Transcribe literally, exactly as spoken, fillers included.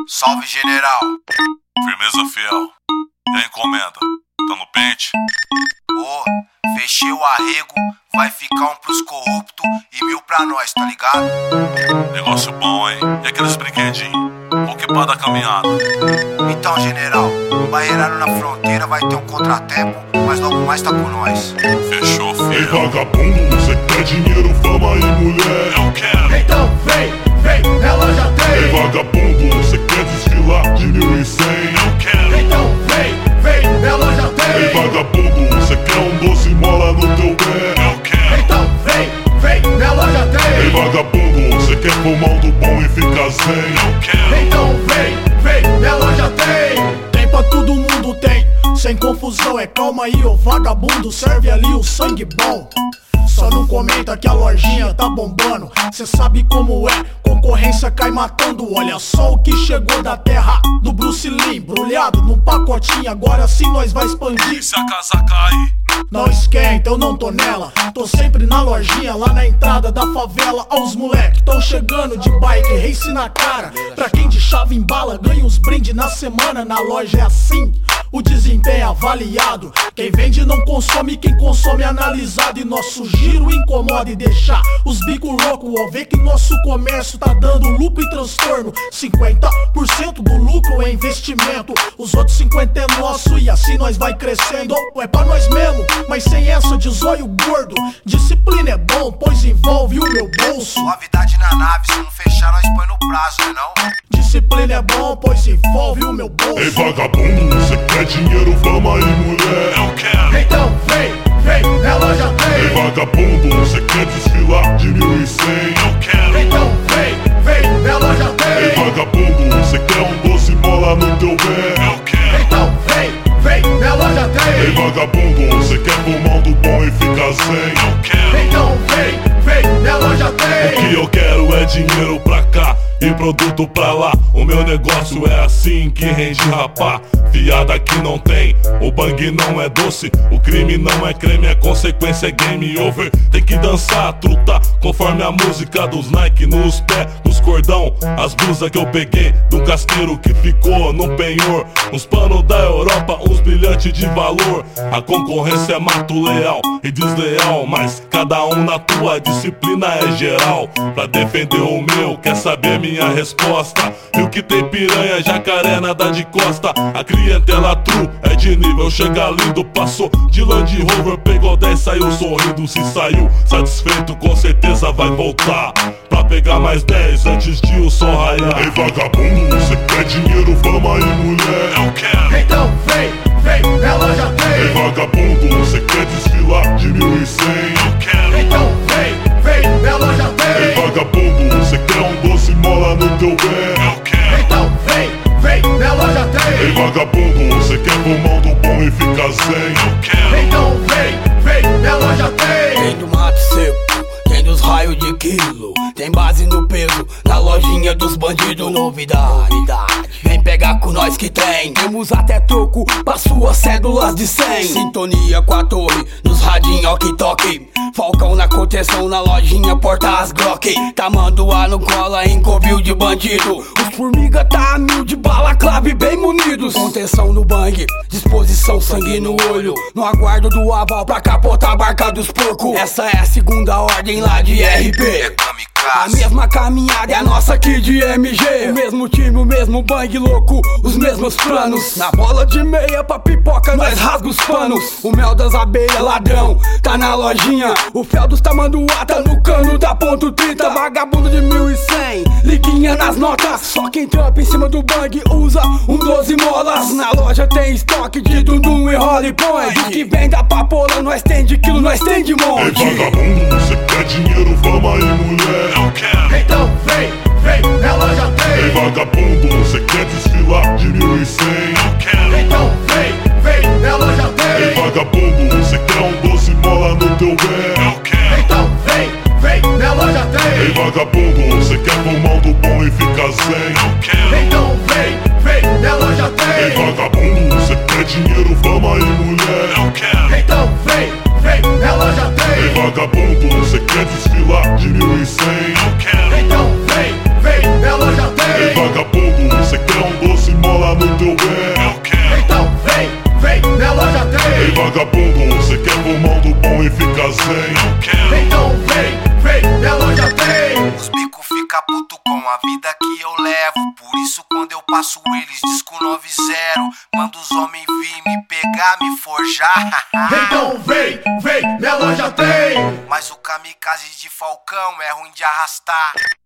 Salve, general. Firmeza, fiel. E a encomenda? Tá no pente? Ô, oh, fechei o arrego. Vai ficar um pros corruptos e mil pra nós, tá ligado? Negócio bom, hein? E aqueles brinquedinhos? Qual que pá da caminhada? Então, general, barreiraram na fronteira, vai ter um contratempo, mas logo mais tá com nós. Fechou, filho. Ei, vagabundo, você quer dinheiro, fama e mulher? Eu quero. Então vem, vem, ela já tem. Ei, vagabundo, você quer desfilar de mil e cem? Eu quero. Então vem, vem, ela já tem. Ei, vagabundo, você quer um doce mola no teu pé? Eu quero. Então vem, vem, ela já tem. Ei, vagabundo, você quer fumar do bom e ficar zen? Eu quero. Então vem, vem, ela já tem. Tem pra todo mundo, tem. Sem confusão, é calma aí, ô vagabundo. Serve ali o sangue bom. Só não comenta que a lojinha tá bombando. Cê sabe como é, concorrência cai matando. Olha só o que chegou da terra do Bruce Lee, embrulhado num pacotinho. Agora sim nós vai expandir. E se a casa cair? Não esquenta, eu não tô nela. Tô sempre na lojinha, lá na entrada da favela. Ó os moleque, tão chegando de bike, race na cara. Pra quem de chave embala, ganha uns brinde na semana. Na loja é assim, o desempenho é avaliado. Quem vende não consome, quem consome é analisado. E nosso giro incomoda e deixa os bico louco. Ó, vê que nosso comércio tá dando lucro e transtorno. Cinquenta por cento do lucro é investimento, os outros cinquenta por cento é nosso. E assim nós vai crescendo. Oh, é pra nós mesmo, mas sem essa de zóio gordo. Disciplina é bom, pois envolve o meu bolso. Suavidade na nave, se não fechar nós põe no prazo, né não? Disciplina é bom, pois envolve o meu bolso. Ei, vagabundo, você quer dinheiro, fama e mulher? Eu quero. Então vem, vem, ela já Ei, tem. vagabundo, você quer desfilar de mil e cem? Eu quero. Então vem, vem, ela já Ei, tem. vagabundo, você quer um doce mola no teu pé? Eu quero. Então vem, vem, ela já Ei, tem. vagabundo, você quer fumar do bom e ficar zen? Eu quero. Então vem, vem, ela já O tem. que eu quero é dinheiro pra cá e produto pra lá. O meu negócio é assim que rende rapá. Fiada que não tem, o bang não é doce. O crime não é creme, a consequência é game over. Tem que dançar, truta, conforme a música dos Nike nos pés, nos cordão. As blusas que eu peguei do casqueiro que ficou no penhor. Uns panos da Europa, uns brilhantes de valor. A concorrência é mato leal e desleal, mas cada um na tua disciplina é geral. Pra defender o meu, quer saber minha resposta? E o que tem piranha, jacaré, nada de costa. A clientela true é de nível, chega lindo. Passou de Land Rover, pegou dez, saiu sorrindo. Se saiu satisfeito, com certeza vai voltar pra pegar mais dez antes de o sol raiar. Ei, vagabundo, você quer dinheiro, fama e mulher? Eu quero. Então vem, vem, ela já Ei, tem. vagabundo, você quer desfilar de mil e cem? Eu quero. Então vem, vem, ela já Ei, tem. vagabundo, você quer um doce mola no teu pé? Eu quero. Então vem, vem, ela já Ei, tem. vagabundo, você quer fumar do bom e ficar zen? Eu quero. Então vem, vem, ela já tem. Tem do mato seco, tem dos raios de quilo. Tem base no peso, na lojinha dos bandidos. Novidade, vem pegar com nós que tem. Temos até troco pra suas cédulas de cem. Sintonia com a torre, nos radinhos ó que toque. Falcão na contenção, na lojinha porta as Glock. Tamanduá no cola em covil de bandido. Os formiga tá a mil de bala clave bem munidos. Contenção no bang, disposição sangue no olho. No aguardo do aval pra capotar a barca dos porcos. Essa é a segunda ordem lá de R P. É A kamikaze. mesma caminhada é a nossa aqui de M G. O mesmo time, o mesmo bang louco, os mesmos planos. Na bola de meia pra pipoca nós rasga os panos. O mel das abelhas ladrão tá na lojinha. O fel dos tamanduá tá no cano da ponto trinta. Vagabundo de mil e cem, liguinha nas notas. Só quem trampa em cima do bang usa um doze molas. Na loja tem estoque de dundum e holly point. O que vem da papola nós tem de quilo, nós tem de Ei, monte. vagabundo, você quer dinheiro, fama e mulher? Eu quero. Então vem, vem, ela já Ei, tem. vagabundo, você quer desfilar de mil e cem? Eu quero. Então vem, vem, ela já Ei, tem. vagabundo, você quer um doce mola no teu pé? Eu quero. Então vem, vem, ela já Ei, tem. vagabundo, você quer fumar do bom e ficar zen? Eu quero. Então vem, vem, ela já Ei, tem. vagabundo, você quer dinheiro, fama e mulher? Eu quero. Então vem, vem, ela já Ei, tem. vagabundo, você quer desfilar de mil e cem? Eu quero. Então vem, vem, ela já Ei, tem. vagabundo, você quer vagabundo, cê quer pulmão do bom e fica zen? Não quero. Então vem, vem, minha loja tem. Os bico fica puto com a vida que eu levo. Por isso quando eu passo eles disco nove zero. Manda os homens vir me pegar, me forjar. Então vem, vem, minha loja tem. Mas o kamikaze de Falcão é ruim de arrastar.